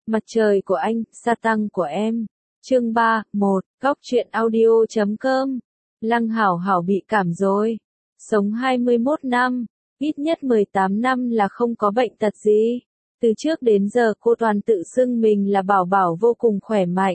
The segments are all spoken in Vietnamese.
Mặt trời của anh, sa tăng của em. Chương 3, 1, Góc truyện audio.com. Lăng Hảo Hảo bị cảm rồi. Sống 21 năm, ít nhất 18 năm là không có bệnh tật gì. Từ trước đến giờ cô toàn tự xưng mình là bảo bảo vô cùng khỏe mạnh.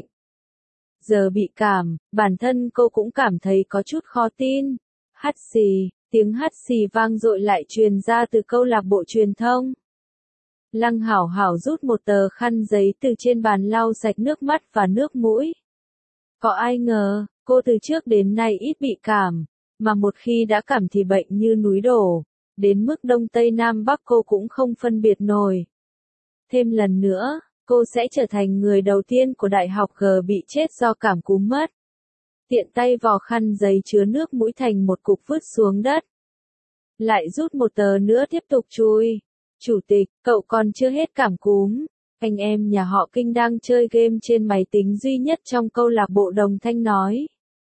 Giờ bị cảm, bản thân cô cũng cảm thấy có chút khó tin. Hắt xì, tiếng hắt xì vang dội lại truyền ra từ câu lạc bộ truyền thông. Lăng Hảo Hảo rút một tờ khăn giấy từ trên bàn lau sạch nước mắt và nước mũi. Có ai ngờ, cô từ trước đến nay ít bị cảm, mà một khi đã cảm thì bệnh như núi đổ, đến mức Đông Tây Nam Bắc cô cũng không phân biệt nổi. Thêm lần nữa, cô sẽ trở thành người đầu tiên của Đại học G bị chết do cảm cúm mất. Tiện tay vò khăn giấy chứa nước mũi thành một cục vứt xuống đất. Lại rút một tờ nữa tiếp tục chui. Chủ tịch, cậu còn chưa hết cảm cúm. Anh em nhà họ Kinh đang chơi game trên máy tính duy nhất trong câu lạc bộ đồng thanh nói.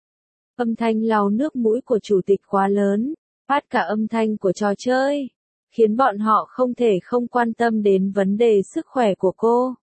Âm thanh lau nước mũi của chủ tịch quá lớn, phát cả âm thanh của trò chơi, khiến bọn họ không thể không quan tâm đến vấn đề sức khỏe của cô.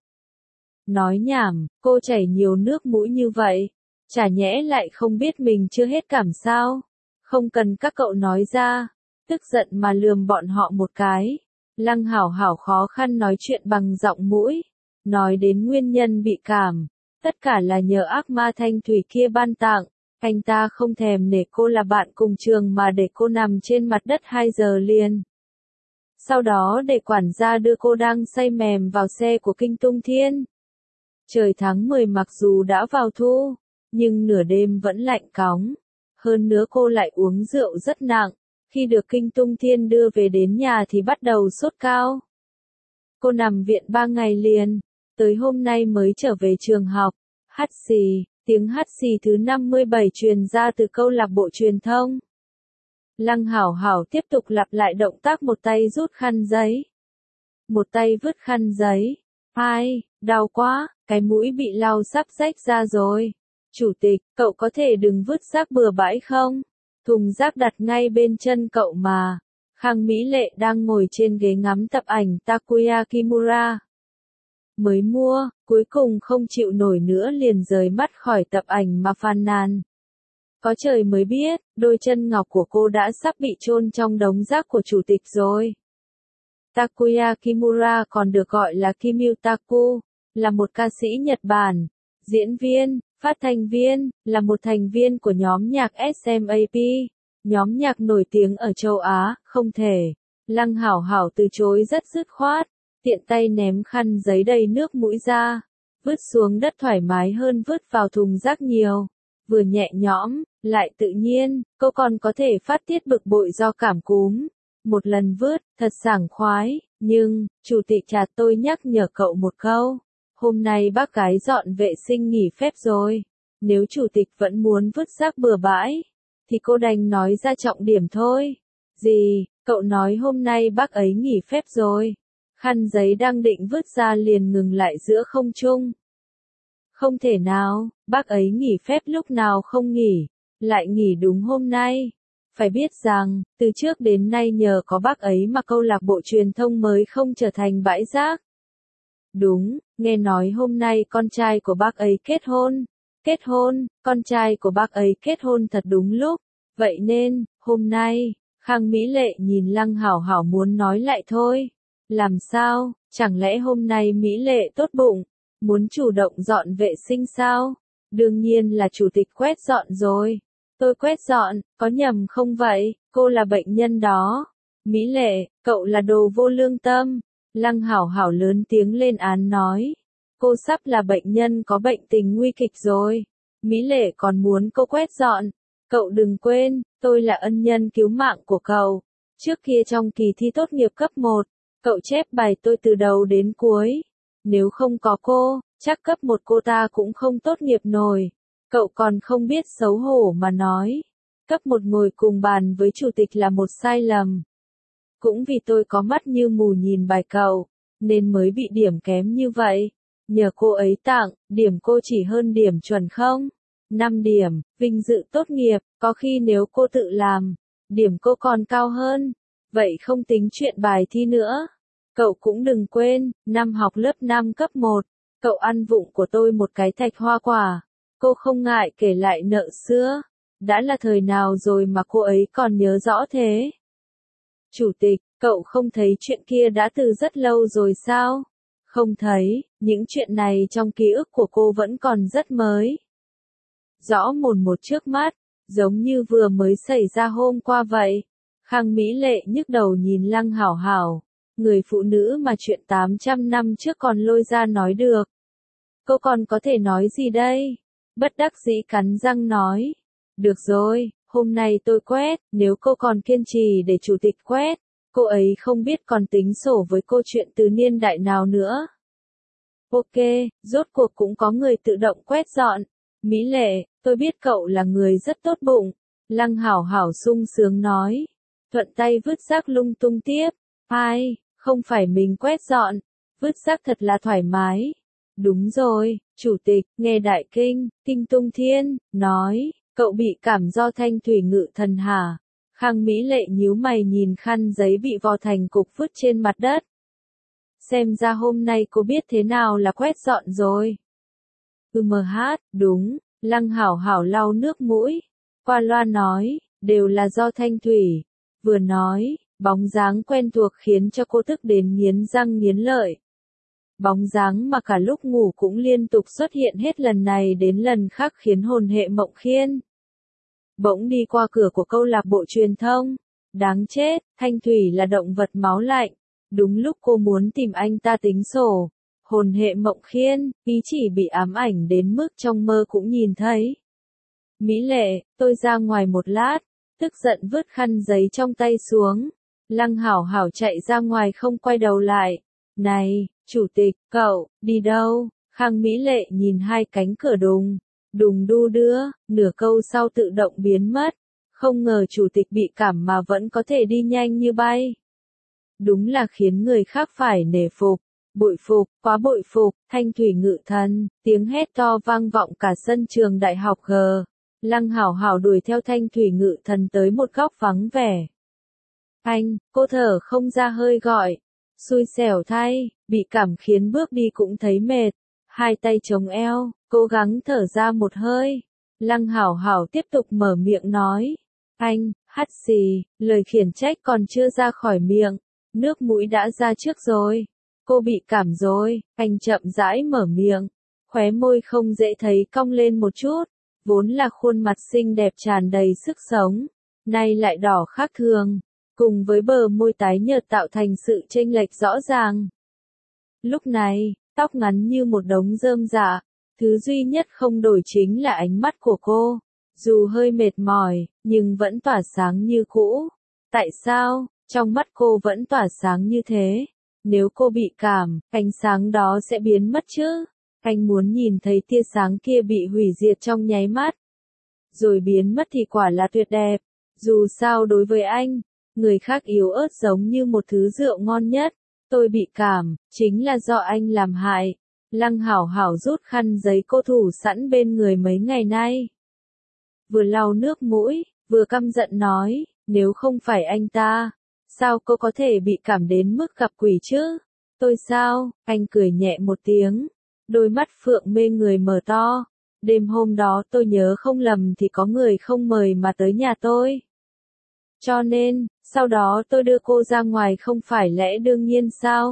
Nói nhảm, cô chảy nhiều nước mũi như vậy, chả nhẽ lại không biết mình chưa hết cảm sao? Không cần các cậu nói ra, tức giận mà lườm bọn họ một cái. Lăng Hảo Hảo khó khăn nói chuyện bằng giọng mũi, nói đến nguyên nhân bị cảm, tất cả là nhờ ác ma thanh thủy kia ban tặng, anh ta không thèm nể cô là bạn cùng trường mà để cô nằm trên mặt đất 2 giờ liền. Sau đó để quản gia đưa cô đang say mềm vào xe của Kinh Tung Thiên. Trời tháng 10 mặc dù đã vào thu, nhưng nửa đêm vẫn lạnh cóng, hơn nữa cô lại uống rượu rất nặng. Khi được Kinh Tung Thiên đưa về đến nhà thì bắt đầu sốt cao. Cô nằm viện 3 ngày liền, tới hôm nay mới trở về trường học. Hắt xì, tiếng hắt xì thứ 57 truyền ra từ câu lạc bộ truyền thông. Lăng Hảo Hảo tiếp tục lặp lại động tác một tay rút khăn giấy, một tay vứt khăn giấy. Ai, đau quá, cái mũi bị lau sắp rách ra rồi. Chủ tịch, cậu có thể đừng vứt rác bừa bãi không? Thùng rác đặt ngay bên chân cậu mà. Khang Mỹ Lệ đang ngồi trên ghế ngắm tập ảnh Takuya Kimura. Mới mua, cuối cùng không chịu nổi nữa liền rời mắt khỏi tập ảnh mà phàn nàn. Có trời mới biết, đôi chân ngọc của cô đã sắp bị chôn trong đống rác của chủ tịch rồi. Takuya Kimura còn được gọi là Kim Yutaku, là một ca sĩ Nhật Bản, diễn viên, phát thanh viên, là một thành viên của nhóm nhạc SMAP, nhóm nhạc nổi tiếng ở châu Á, không thể. Lăng Hảo Hảo từ chối rất dứt khoát, tiện tay ném khăn giấy đầy nước mũi ra, vứt xuống đất thoải mái hơn vứt vào thùng rác nhiều, vừa nhẹ nhõm, lại tự nhiên, cô còn có thể phát tiết bực bội do cảm cúm. Một lần vứt, thật sảng khoái, nhưng, chủ tịch chả tôi nhắc nhở cậu một câu. Hôm nay bác gái dọn vệ sinh nghỉ phép rồi. Nếu chủ tịch vẫn muốn vứt rác bừa bãi, thì cô đành nói ra trọng điểm thôi. Gì, cậu nói hôm nay bác ấy nghỉ phép rồi. Khăn giấy đang định vứt ra liền ngừng lại giữa không trung. Không thể nào, bác ấy nghỉ phép lúc nào không nghỉ, lại nghỉ đúng hôm nay. Phải biết rằng, từ trước đến nay nhờ có bác ấy mà câu lạc bộ truyền thông mới không trở thành bãi rác. Đúng, nghe nói hôm nay con trai của bác ấy kết hôn. Kết hôn, con trai của bác ấy kết hôn thật đúng lúc. Vậy nên, hôm nay, Khang Mỹ Lệ nhìn Lăng Hảo Hảo muốn nói lại thôi. Làm sao, chẳng lẽ hôm nay Mỹ Lệ tốt bụng, muốn chủ động dọn vệ sinh sao? Đương nhiên là chủ tịch quét dọn rồi. Tôi quét dọn, có nhầm không vậy? Cô là bệnh nhân đó. Mỹ Lệ, cậu là đồ vô lương tâm. Lăng Hảo Hảo lớn tiếng lên án nói. Cô sắp là bệnh nhân có bệnh tình nguy kịch rồi. Mỹ Lệ còn muốn cô quét dọn. Cậu đừng quên, tôi là ân nhân cứu mạng của cậu. Trước kia trong kỳ thi tốt nghiệp cấp 1, cậu chép bài tôi từ đầu đến cuối. Nếu không có cô, chắc cấp 1 cô ta cũng không tốt nghiệp nổi. Cậu còn không biết xấu hổ mà nói. Cấp 1 ngồi cùng bàn với chủ tịch là một sai lầm. Cũng vì tôi có mắt như mù nhìn bài cậu, nên mới bị điểm kém như vậy. Nhờ cô ấy tặng, điểm cô chỉ hơn điểm chuẩn không? 5 điểm, vinh dự tốt nghiệp, có khi nếu cô tự làm, điểm cô còn cao hơn. Vậy không tính chuyện bài thi nữa. Cậu cũng đừng quên, năm học lớp 5 cấp 1, Cậu ăn vụng của tôi một cái thạch hoa quả. Cô không ngại kể lại nợ xưa. Đã là thời nào rồi mà cô ấy còn nhớ rõ thế? Chủ tịch, cậu không thấy chuyện kia đã từ rất lâu rồi sao? Không thấy, những chuyện này trong ký ức của cô vẫn còn rất mới. Rõ mồn một trước mắt, giống như vừa mới xảy ra hôm qua vậy. Khang Mỹ Lệ nhức đầu nhìn Lăng Hảo Hảo, người phụ nữ mà chuyện 800 năm trước còn lôi ra nói được. Cô còn có thể nói gì đây? Bất đắc dĩ cắn răng nói. Được rồi, hôm nay tôi quét, nếu cô còn kiên trì để chủ tịch quét, cô ấy không biết còn tính sổ với cô chuyện từ niên đại nào nữa. Ok, rốt cuộc cũng có người tự động quét dọn. Mỹ Lệ, tôi biết cậu là người rất tốt bụng. Lăng Hảo Hảo sung sướng nói. Thuận tay vứt rác lung tung tiếp. Ai, không phải mình quét dọn. Vứt rác thật là thoải mái. Đúng rồi, chủ tịch, nghe đại kinh, kinh tung thiên, nói, cậu bị cảm do thanh thủy ngự thần hả? Khang Mỹ Lệ nhíu mày nhìn khăn giấy bị vò thành cục vứt trên mặt đất. Xem ra hôm nay cô biết thế nào là quét dọn rồi. Đúng, Lăng Hảo Hảo lau nước mũi. Qua loa nói, đều là do thanh thủy. Vừa nói, bóng dáng quen thuộc khiến cho cô tức đến nghiến răng nghiến lợi. Bóng dáng mà cả lúc ngủ cũng liên tục xuất hiện hết lần này đến lần khác khiến hồn hệ Mộng Khiên bỗng đi qua cửa của câu lạc bộ truyền thông. Đáng chết, Thanh Thủy là động vật máu lạnh. Đúng lúc cô muốn tìm anh ta tính sổ. Hồn hệ Mộng Khiên, ý chỉ bị ám ảnh đến mức trong mơ cũng nhìn thấy. Mỹ Lệ, tôi ra ngoài một lát. Tức giận vứt khăn giấy trong tay xuống. Lăng Hảo Hảo chạy ra ngoài không quay đầu lại. Này, chủ tịch, cậu, đi đâu? Khang Mỹ Lệ nhìn hai cánh cửa đùng đu đưa, nửa câu sau tự động biến mất. Không ngờ chủ tịch bị cảm mà vẫn có thể đi nhanh như bay. Đúng là khiến người khác phải nể phục. Bội phục, quá bội phục, Thanh Thủy ngự thần, tiếng hét to vang vọng cả sân trường đại học G. Lăng Hảo Hảo đuổi theo Thanh Thủy ngự thần tới một góc vắng vẻ. Anh, cô thở không ra hơi gọi. Xui xẻo thay, bị cảm khiến bước đi cũng thấy mệt. Hai tay chống eo, cố gắng thở ra một hơi. Lăng Hảo Hảo tiếp tục mở miệng nói. Anh, hắt xì, lời khiển trách còn chưa ra khỏi miệng. Nước mũi đã ra trước rồi. Cô bị cảm rồi, anh chậm rãi mở miệng. Khóe môi không dễ thấy cong lên một chút. Vốn là khuôn mặt xinh đẹp tràn đầy sức sống. Nay lại đỏ khác thường. Cùng với bờ môi tái nhợt tạo thành sự chênh lệch rõ ràng. Lúc này, tóc ngắn như một đống rơm rạ. Thứ duy nhất không đổi chính là ánh mắt của cô. Dù hơi mệt mỏi, nhưng vẫn tỏa sáng như cũ. Tại sao, trong mắt cô vẫn tỏa sáng như thế? Nếu cô bị cảm, ánh sáng đó sẽ biến mất chứ? Anh muốn nhìn thấy tia sáng kia bị hủy diệt trong nháy mắt. Rồi biến mất thì quả là tuyệt đẹp. Dù sao đối với anh, người khác yếu ớt giống như một thứ rượu ngon nhất. Tôi bị cảm, chính là do anh làm hại. Lăng Hảo Hảo rút khăn giấy cô thủ sẵn bên người mấy ngày nay. Vừa lau nước mũi, vừa căm giận nói, nếu không phải anh ta, sao cô có thể bị cảm đến mức gặp quỷ chứ? Tôi sao? Anh cười nhẹ một tiếng. Đôi mắt phượng mê người mở to. Đêm hôm đó tôi nhớ không lầm thì có người không mời mà tới nhà tôi. Cho nên, sau đó tôi đưa cô ra ngoài không phải lẽ đương nhiên sao?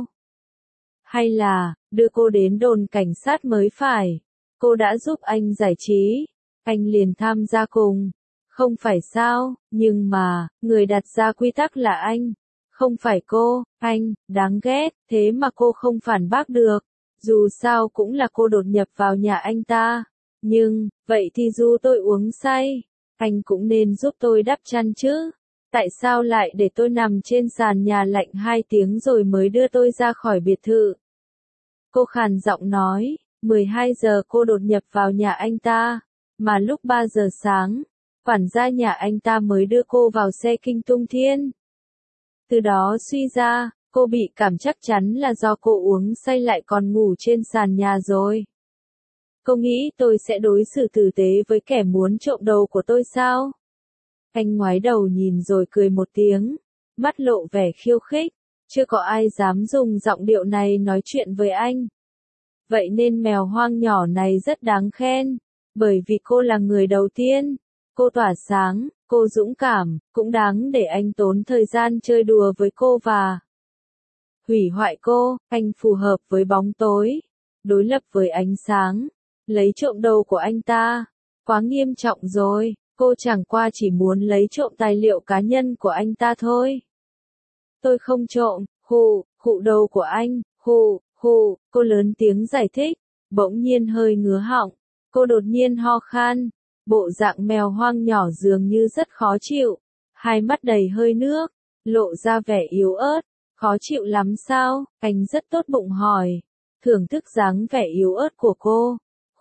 Hay là, đưa cô đến đồn cảnh sát mới phải? Cô đã giúp anh giải trí. Anh liền tham gia cùng. Không phải sao, nhưng mà, người đặt ra quy tắc là anh. Không phải cô, anh, đáng ghét, thế mà cô không phản bác được. Dù sao cũng là cô đột nhập vào nhà anh ta. Nhưng, vậy thì dù tôi uống say, anh cũng nên giúp tôi đắp chăn chứ. Tại sao lại để tôi nằm trên sàn nhà lạnh 2 tiếng rồi mới đưa tôi ra khỏi biệt thự? Cô khàn giọng nói, 12 giờ cô đột nhập vào nhà anh ta, mà lúc 3 giờ sáng, quản gia nhà anh ta mới đưa cô vào xe kinh tung thiên. Từ đó suy ra, cô bị cảm chắc chắn là do cô uống say lại còn ngủ trên sàn nhà rồi. Cô nghĩ tôi sẽ đối xử tử tế với kẻ muốn trộm đầu của tôi sao? Anh ngoái đầu nhìn rồi cười một tiếng, mắt lộ vẻ khiêu khích. Chưa có ai dám dùng giọng điệu này nói chuyện với anh. Vậy nên mèo hoang nhỏ này rất đáng khen, bởi vì cô là người đầu tiên. Cô tỏa sáng, cô dũng cảm, cũng đáng để anh tốn thời gian chơi đùa với cô và hủy hoại cô. Anh phù hợp với bóng tối, đối lập với ánh sáng, lấy trộm đầu của anh ta. Quá nghiêm trọng rồi, cô chẳng qua chỉ muốn lấy trộm tài liệu cá nhân của anh ta thôi. Tôi không trộm, hụ đầu của anh, hụ, cô lớn tiếng giải thích, bỗng nhiên hơi ngứa họng, cô đột nhiên ho khan, bộ dạng mèo hoang nhỏ dường như rất khó chịu, hai mắt đầy hơi nước, lộ ra vẻ yếu ớt, khó chịu lắm sao, anh rất tốt bụng hỏi, thưởng thức dáng vẻ yếu ớt của cô,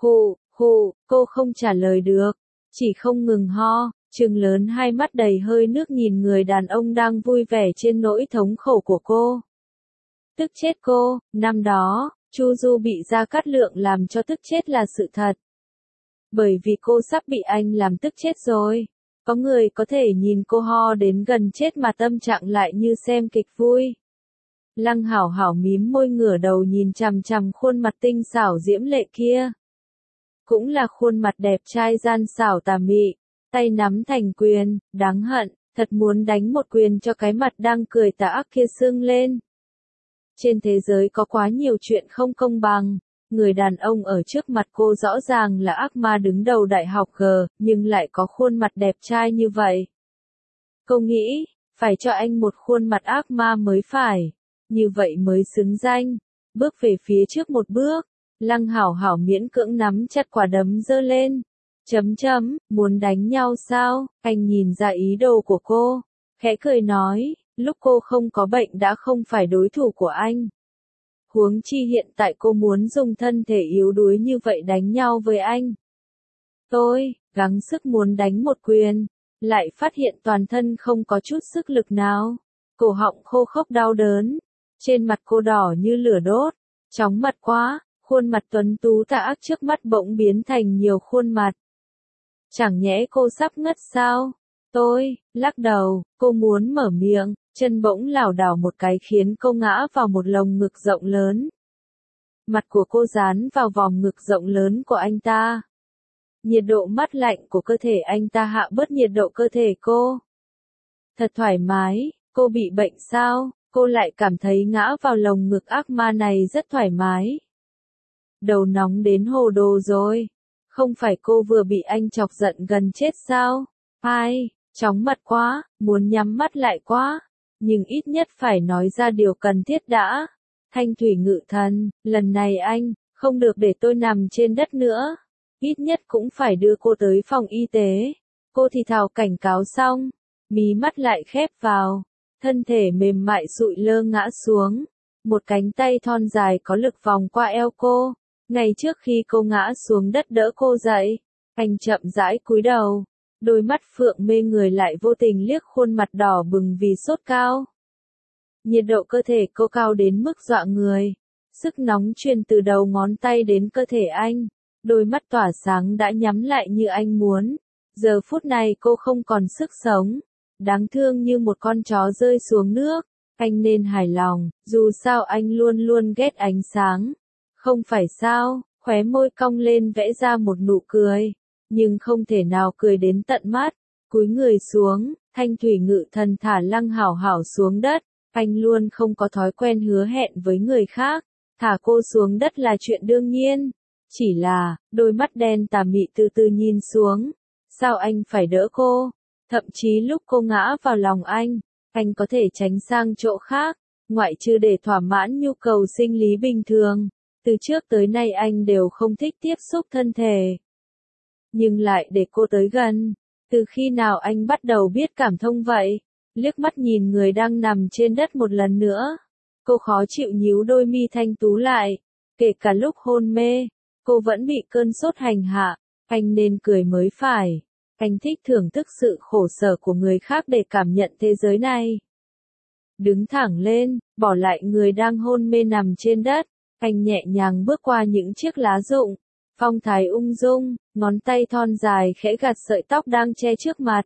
cô không trả lời được, chỉ không ngừng ho. Trừng lớn hai mắt đầy hơi nước nhìn người đàn ông đang vui vẻ trên nỗi thống khổ của cô. Tức chết cô, năm đó, Chu Du bị Gia Cát Lượng làm cho tức chết là sự thật. Bởi vì cô sắp bị anh làm tức chết rồi. Có người có thể nhìn cô ho đến gần chết mà tâm trạng lại như xem kịch vui. Lăng Hảo Hảo mím môi ngửa đầu nhìn chằm chằm khuôn mặt tinh xảo diễm lệ kia. Cũng là khuôn mặt đẹp trai gian xảo tà mị. Tay nắm thành quyền, đáng hận, thật muốn đánh một quyền cho cái mặt đang cười tà ác kia sưng lên. Trên thế giới có quá nhiều chuyện không công bằng, người đàn ông ở trước mặt cô rõ ràng là ác ma đứng đầu đại học G, nhưng lại có khuôn mặt đẹp trai như vậy. Cô nghĩ, phải cho anh một khuôn mặt ác ma mới phải, như vậy mới xứng danh. Bước về phía trước một bước, Lăng Hảo Hảo miễn cưỡng nắm chặt quả đấm giơ lên. Muốn đánh nhau sao? Anh nhìn ra ý đồ của cô, khẽ cười nói, lúc cô không có bệnh đã không phải đối thủ của anh. Huống chi hiện tại cô muốn dùng thân thể yếu đuối như vậy đánh nhau với anh. Tôi, gắng sức muốn đánh một quyền, lại phát hiện toàn thân không có chút sức lực nào. Cổ họng khô khốc đau đớn, trên mặt cô đỏ như lửa đốt, chóng mặt quá, khuôn mặt tuấn tú tà ác trước mắt bỗng biến thành nhiều khuôn mặt. Chẳng nhẽ cô sắp ngất sao? Tôi, lắc đầu, cô muốn mở miệng, chân bỗng lảo đảo một cái khiến cô ngã vào một lồng ngực rộng lớn. Mặt của cô dán vào vòng ngực rộng lớn của anh ta. Nhiệt độ mát lạnh của cơ thể anh ta hạ bớt nhiệt độ cơ thể cô. Thật thoải mái, cô bị bệnh sao? Cô lại cảm thấy ngã vào lồng ngực ác ma này rất thoải mái. Đầu nóng đến hồ đồ rồi. Không phải cô vừa bị anh chọc giận gần chết sao? Ai, chóng mặt quá, muốn nhắm mắt lại quá. Nhưng ít nhất phải nói ra điều cần thiết đã. Thanh thủy ngự thần, lần này anh, không được để tôi nằm trên đất nữa. Ít nhất cũng phải đưa cô tới phòng y tế. Cô thì thào cảnh cáo xong, mí mắt lại khép vào. Thân thể mềm mại sụi lơ ngã xuống. Một cánh tay thon dài có lực vòng qua eo cô. Ngay trước khi cô ngã xuống đất đỡ cô dậy, anh chậm rãi cúi đầu, đôi mắt phượng mê người lại vô tình liếc khuôn mặt đỏ bừng vì sốt cao. Nhiệt độ cơ thể cô cao đến mức dọa người, sức nóng truyền từ đầu ngón tay đến cơ thể anh, đôi mắt tỏa sáng đã nhắm lại như anh muốn. Giờ phút này cô không còn sức sống, đáng thương như một con chó rơi xuống nước, anh nên hài lòng, dù sao anh luôn luôn ghét ánh sáng. Không phải sao, khóe môi cong lên vẽ ra một nụ cười, nhưng không thể nào cười đến tận mắt. Cúi người xuống, Thanh thủy ngự thần thả Lăng Hảo Hảo xuống đất, anh luôn không có thói quen hứa hẹn với người khác, thả cô xuống đất là chuyện đương nhiên. Chỉ là, đôi mắt đen tà mị từ từ nhìn xuống, sao anh phải đỡ cô? Thậm chí lúc cô ngã vào lòng anh có thể tránh sang chỗ khác, ngoại trừ để thỏa mãn nhu cầu sinh lý bình thường. Từ trước tới nay anh đều không thích tiếp xúc thân thể. Nhưng lại để cô tới gần. Từ khi nào anh bắt đầu biết cảm thông vậy? Liếc mắt nhìn người đang nằm trên đất một lần nữa. Cô khó chịu nhíu đôi mi thanh tú lại. Kể cả lúc hôn mê, cô vẫn bị cơn sốt hành hạ. Anh nên cười mới phải. Anh thích thưởng thức sự khổ sở của người khác để cảm nhận thế giới này. Đứng thẳng lên, bỏ lại người đang hôn mê nằm trên đất. Anh nhẹ nhàng bước qua những chiếc lá rụng, phong thái ung dung, ngón tay thon dài khẽ gạt sợi tóc đang che trước mặt.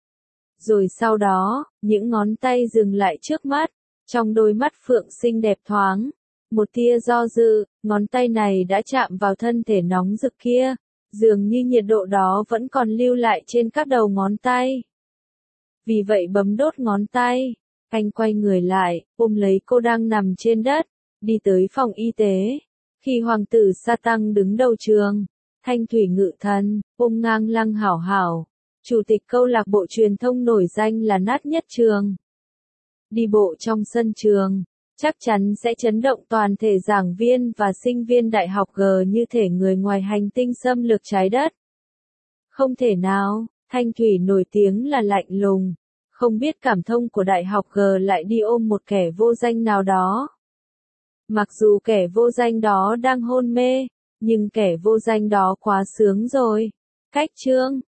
Rồi sau đó, những ngón tay dừng lại trước mắt, trong đôi mắt phượng xinh đẹp thoáng, Một tia do dự, ngón tay này đã chạm vào thân thể nóng rực kia, dường như nhiệt độ đó vẫn còn lưu lại trên các đầu ngón tay. Vì vậy bấm đốt ngón tay, anh quay người lại, ôm lấy cô đang nằm trên đất, đi tới phòng y tế. Khi hoàng tử Sa Tăng đứng đầu trường, Thanh Thủy ngự thần, ôm ngang Lăng Hảo Hảo, chủ tịch câu lạc bộ truyền thông nổi danh là Nát Nhất Trường. Đi bộ trong sân trường, chắc chắn sẽ chấn động toàn thể giảng viên và sinh viên đại học G như thể người ngoài hành tinh xâm lược trái đất. Không thể nào, Thanh Thủy nổi tiếng là lạnh lùng, không biết cảm thông của đại học G lại đi ôm một kẻ vô danh nào đó. Mặc dù kẻ vô danh đó đang hôn mê, nhưng kẻ vô danh đó quá sướng rồi. Cách chương